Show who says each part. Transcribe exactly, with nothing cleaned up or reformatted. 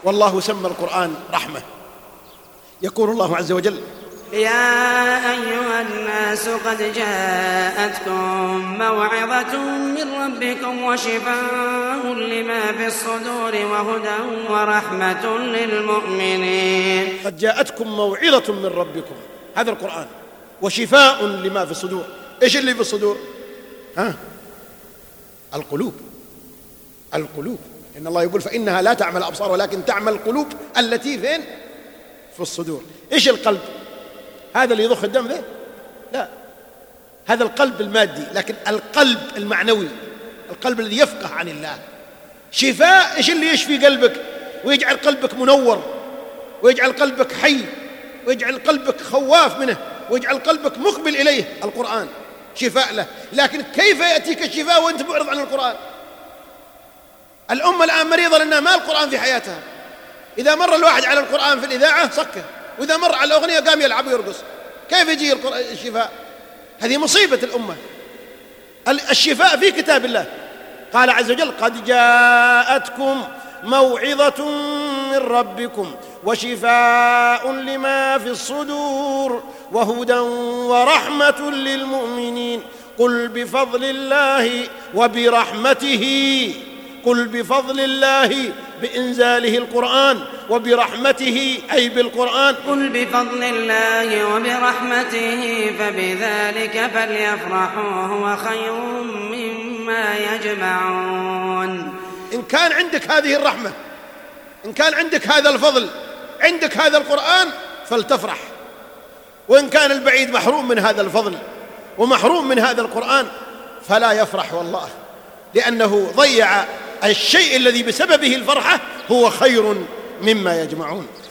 Speaker 1: والله سمى القرآن رحمة. يقول الله عز وجل:
Speaker 2: يا أيها الناس قد جاءتكم موعظة من ربكم وشفاء لما في الصدور وهدى ورحمة للمؤمنين.
Speaker 1: قد جاءتكم موعظة من ربكم، هذا القرآن، وشفاء لما في الصدور. إيش اللي في الصدور؟ ها؟ القلوب. القلوب، إن الله يقول: فإنها لا تعمل الأبصار ولكن تعمل القلوب التي فين؟ في الصدور. إيش القلب؟ هذا اللي يضخ الدم ذا؟ لا، هذا القلب المادي، لكن القلب المعنوي، القلب الذي يفقه عن الله. شفاء، إيش اللي يشفي قلبك ويجعل قلبك منور ويجعل قلبك حي ويجعل قلبك خواف منه ويجعل قلبك مقبل إليه؟ القرآن شفاء له. لكن كيف يأتيك الشفاء وأنت معرض عن القرآن؟ الأمة الآن مريضة لأنها ما القرآن في حياتها. إذا مر الواحد على القرآن في الإذاعة سكه، وإذا مر على الأغنية قام يلعب ويرقص. كيف يجي الشفاء؟ هذه مصيبة الأمة. الشفاء في كتاب الله. قال عز وجل: قد جاءتكم موعظة من ربكم وشفاء لما في الصدور وهدى ورحمة للمؤمنين. قل بفضل الله وبرحمته، قل بفضل الله بإنزاله القرآن، وبرحمته أي بالقرآن.
Speaker 2: قل بفضل الله وبرحمته فبذلك فليفرحوا هو خير مما يجمعون.
Speaker 1: إن كان عندك هذه الرحمة، إن كان عندك هذا الفضل، عندك هذا القرآن، فلتفرح. وإن كان البعيد محروم من هذا الفضل ومحروم من هذا القرآن فلا يفرح والله، لأنه ضيع الشيء الذي بسببه الفرحة هو خير مما يجمعون.